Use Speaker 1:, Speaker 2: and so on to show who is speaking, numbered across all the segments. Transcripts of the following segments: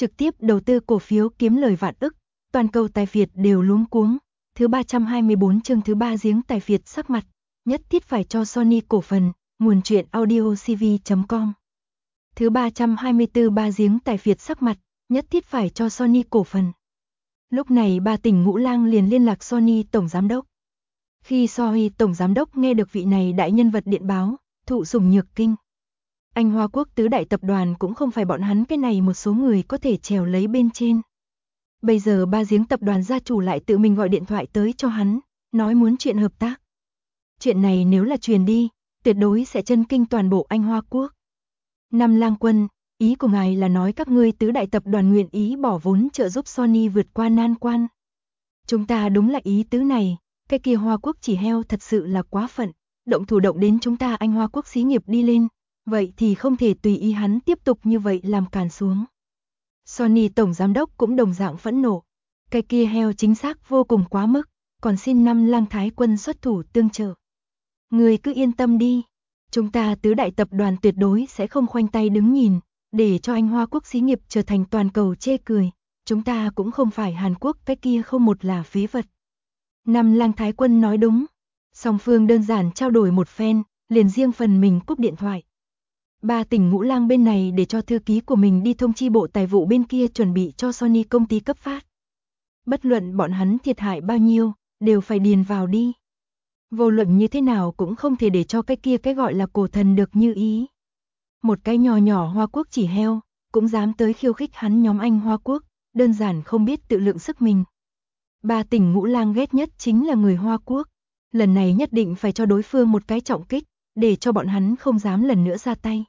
Speaker 1: trực tiếp đầu tư cổ phiếu kiếm lời vạn ức, toàn cầu tài phiệt đều luống cuống. Thứ 324 chương thứ 3 giếng tài phiệt sắc mặt, nhất thiết phải cho Sony cổ phần, nguồn truyện audiocv.com. Thứ 324 ba giếng tài phiệt sắc mặt, nhất thiết phải cho Sony cổ phần. Lúc này Ba Tỉnh Ngũ Lang liền liên lạc Sony tổng giám đốc. Khi Sony tổng giám đốc nghe được vị này đại nhân vật điện báo, thụ sủng nhược kinh. Anh Hoa Quốc tứ đại tập đoàn cũng không phải bọn hắn cái này một số người có thể trèo lấy bên trên. Bây giờ Ba giếng tập đoàn gia chủ lại tự mình gọi điện thoại tới cho hắn, nói muốn chuyện hợp tác. Chuyện này nếu là truyền đi, tuyệt đối sẽ chân kinh toàn bộ anh Hoa Quốc. Năm Lang Quân, ý của ngài là nói các ngươi tứ đại tập đoàn nguyện ý bỏ vốn trợ giúp Sony vượt qua nan quan. Chúng ta đúng là ý tứ này, cái kia Hoa Quốc chỉ heo thật sự là quá phận, động thủ động đến chúng ta anh Hoa Quốc xí nghiệp đi lên, vậy thì không thể tùy ý hắn tiếp tục như vậy làm càn xuống. Sony tổng giám đốc cũng đồng dạng phẫn nộ, cái kia heo chính xác vô cùng quá mức, còn xin Năm Lang Thái Quân xuất thủ tương trợ. Người cứ yên tâm đi, chúng ta tứ đại tập đoàn tuyệt đối sẽ không khoanh tay đứng nhìn, để cho anh Hoa Quốc xí nghiệp trở thành toàn cầu chê cười, chúng ta cũng không phải Hàn Quốc cái kia không một là phế vật. Năm Lang Thái Quân nói đúng, song phương đơn giản trao đổi một phen, liền riêng phần mình cúp điện thoại. Ba Tỉnh Ngũ Lang bên này để cho thư ký của mình đi thông chi bộ tài vụ bên kia chuẩn bị cho Sony công ty cấp phát. Bất luận bọn hắn thiệt hại bao nhiêu, đều phải điền vào đi. Vô luận như thế nào cũng không thể để cho cái kia cái gọi là cổ thần được như ý. Một cái nhỏ nhỏ Hoa Quốc chỉ heo, cũng dám tới khiêu khích hắn nhóm anh Hoa Quốc, đơn giản không biết tự lượng sức mình. Ba Tỉnh Ngũ Lang ghét nhất chính là người Hoa Quốc. Lần này nhất định phải cho đối phương một cái trọng kích, để cho bọn hắn không dám lần nữa ra tay.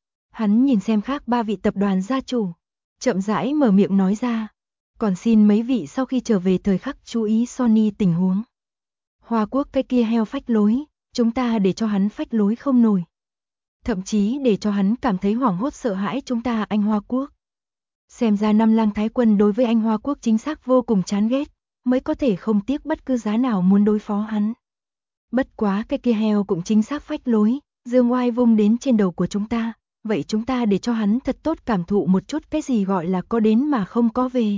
Speaker 1: Hắn nhìn xem khác ba vị tập đoàn gia chủ, chậm rãi mở miệng nói ra. Còn xin mấy vị sau khi trở về thời khắc chú ý Sony tình huống. Hoa Quốc cái kia heo phách lối, chúng ta để cho hắn phách lối không nổi. Thậm chí để cho hắn cảm thấy hoảng hốt sợ hãi chúng ta anh Hoa Quốc. Xem ra Năm Lang Thái Quân đối với anh Hoa Quốc chính xác vô cùng chán ghét, mới có thể không tiếc bất cứ giá nào muốn đối phó hắn. Bất quá cái kia heo cũng chính xác phách lối, dương oai vung đến trên đầu của chúng ta, vậy chúng ta để cho hắn thật tốt cảm thụ một chút cái gì gọi là có đến mà không có về.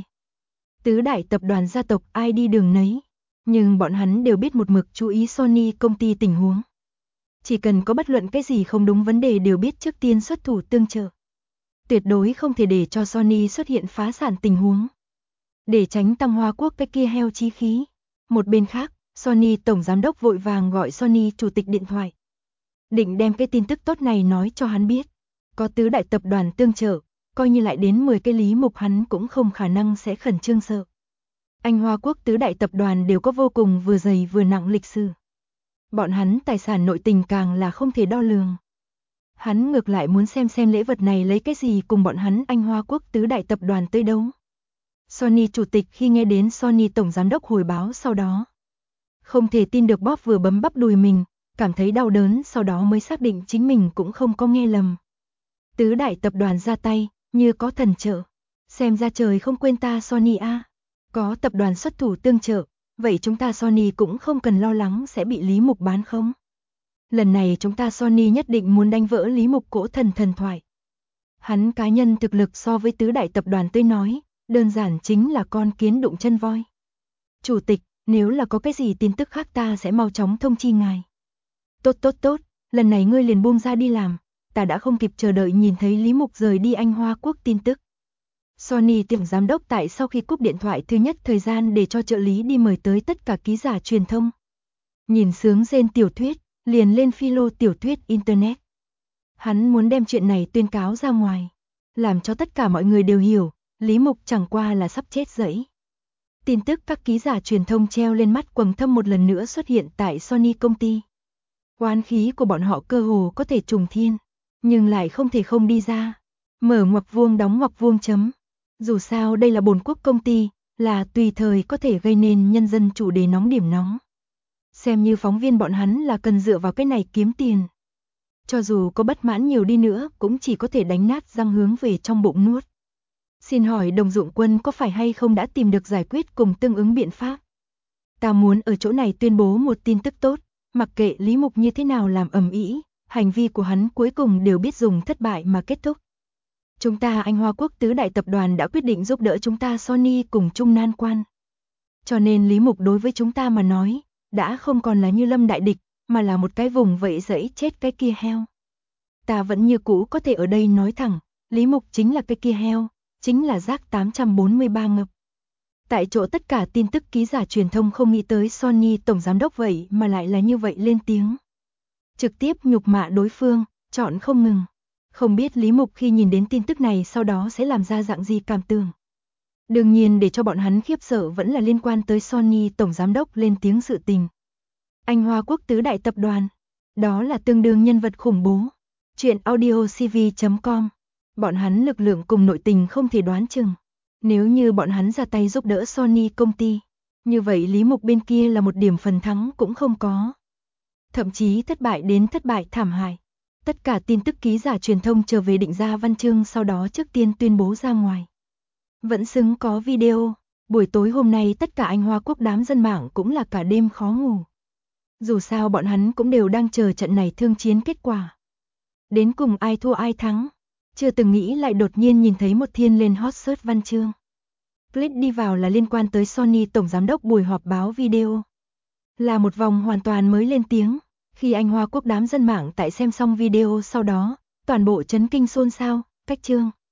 Speaker 1: Tứ đại tập đoàn gia tộc ai đi đường nấy, nhưng bọn hắn đều biết một mực chú ý Sony công ty tình huống. Chỉ cần có bất luận cái gì không đúng vấn đề đều biết trước tiên xuất thủ tương trợ. Tuyệt đối không thể để cho Sony xuất hiện phá sản tình huống. Để tránh tăng Hoa Quốc cái kia heo chí khí. Một bên khác, Sony tổng giám đốc vội vàng gọi Sony chủ tịch điện thoại. Định đem cái tin tức tốt này nói cho hắn biết. Có tứ đại tập đoàn tương trợ, coi như lại đến 10 cái Lý Mục hắn cũng không khả năng sẽ khẩn trương sợ. Anh Hoa Quốc tứ đại tập đoàn đều có vô cùng vừa dày vừa nặng lịch sử. Bọn hắn tài sản nội tình càng là không thể đo lường. Hắn ngược lại muốn xem lễ vật này lấy cái gì cùng bọn hắn anh Hoa Quốc tứ đại tập đoàn tới đấu. Sony chủ tịch khi nghe đến Sony tổng giám đốc hồi báo sau đó. Không thể tin được bóp vừa bấm bắp đùi mình, cảm thấy đau đớn sau đó mới xác định chính mình cũng không có nghe lầm. Tứ đại tập đoàn ra tay, như có thần trợ. Xem ra trời không quên ta Sony a. Có tập đoàn xuất thủ tương trợ, vậy chúng ta Sony cũng không cần lo lắng sẽ bị Lý Mục bán không. Lần này chúng ta Sony nhất định muốn đánh vỡ Lý Mục cổ thần thần thoại. Hắn cá nhân thực lực so với tứ đại tập đoàn tới nói, đơn giản chính là con kiến đụng chân voi. Chủ tịch, nếu là có cái gì tin tức khác ta sẽ mau chóng thông chi ngài. Tốt, lần này ngươi liền buông ra đi làm, ta đã không kịp chờ đợi nhìn thấy Lý Mục rời đi anh Hoa Quốc tin tức. Sony tổng giám đốc tại sau khi cúp điện thoại thứ nhất thời gian để cho trợ lý đi mời tới tất cả ký giả truyền thông. Nhìn sướng rên tiểu thuyết, liền lên philo tiểu thuyết Internet. Hắn muốn đem chuyện này tuyên cáo ra ngoài, làm cho tất cả mọi người đều hiểu, Lý Mục chẳng qua là sắp chết dẫy. Tin tức các ký giả truyền thông treo lên mắt quầng thâm một lần nữa xuất hiện tại Sony công ty. Oán khí của bọn họ cơ hồ có thể trùng thiên, nhưng lại không thể không đi ra. Mở ngoặc vuông đóng ngoặc vuông chấm. Dù sao đây là bổn quốc công ty, là tùy thời có thể gây nên nhân dân chủ đề nóng điểm nóng. Xem như phóng viên bọn hắn là cần dựa vào cái này kiếm tiền. Cho dù có bất mãn nhiều đi nữa cũng chỉ có thể đánh nát răng hướng về trong bụng nuốt. Xin hỏi Đồng Dụng Quân có phải hay không đã tìm được giải quyết cùng tương ứng biện pháp? Ta muốn ở chỗ này tuyên bố một tin tức tốt, mặc kệ Lý Mục như thế nào làm ầm ĩ, hành vi của hắn cuối cùng đều biết dùng thất bại mà kết thúc. Chúng ta Anh Hoa Quốc tứ đại tập đoàn đã quyết định giúp đỡ chúng ta Sony cùng chung nan quan. Cho nên Lý Mục đối với chúng ta mà nói, đã không còn là như lâm đại địch, mà là một cái vùng vẫy dẫy chết cái kia heo. Ta vẫn như cũ có thể ở đây nói thẳng, Lý Mục chính là cái kia heo, chính là rác 843 ngập. Tại chỗ tất cả tin tức ký giả truyền thông không nghĩ tới Sony tổng giám đốc vậy mà lại là như vậy lên tiếng. Trực tiếp nhục mạ đối phương, chọn không ngừng. Không biết Lý Mục khi nhìn đến tin tức này sau đó sẽ làm ra dạng gì cảm tưởng. Đương nhiên để cho bọn hắn khiếp sợ vẫn là liên quan tới Sony tổng giám đốc lên tiếng sự tình. Anh Hoa Quốc tứ đại tập đoàn, đó là tương đương nhân vật khủng bố. Chuyện audiocv.com, bọn hắn lực lượng cùng nội tình không thể đoán chừng. Nếu như bọn hắn ra tay giúp đỡ Sony công ty, như vậy Lý Mục bên kia là một điểm phần thắng cũng không có. Thậm chí thất bại thảm hại. Tất cả tin tức ký giả truyền thông trở về định ra văn chương sau đó trước tiên tuyên bố ra ngoài. Vẫn xứng có video, buổi tối hôm nay tất cả Anh Hoa Quốc đám dân mạng cũng là cả đêm khó ngủ. Dù sao bọn hắn cũng đều đang chờ trận này thương chiến kết quả. Đến cùng ai thua ai thắng, chưa từng nghĩ lại đột nhiên nhìn thấy một thiên lên hot search văn chương. Click đi vào là liên quan tới Sony tổng giám đốc buổi họp báo video. Là một vòng hoàn toàn mới lên tiếng, khi Anh Hoa Quốc đám dân mạng tại xem xong video sau đó, toàn bộ chấn kinh xôn xao, cách chương.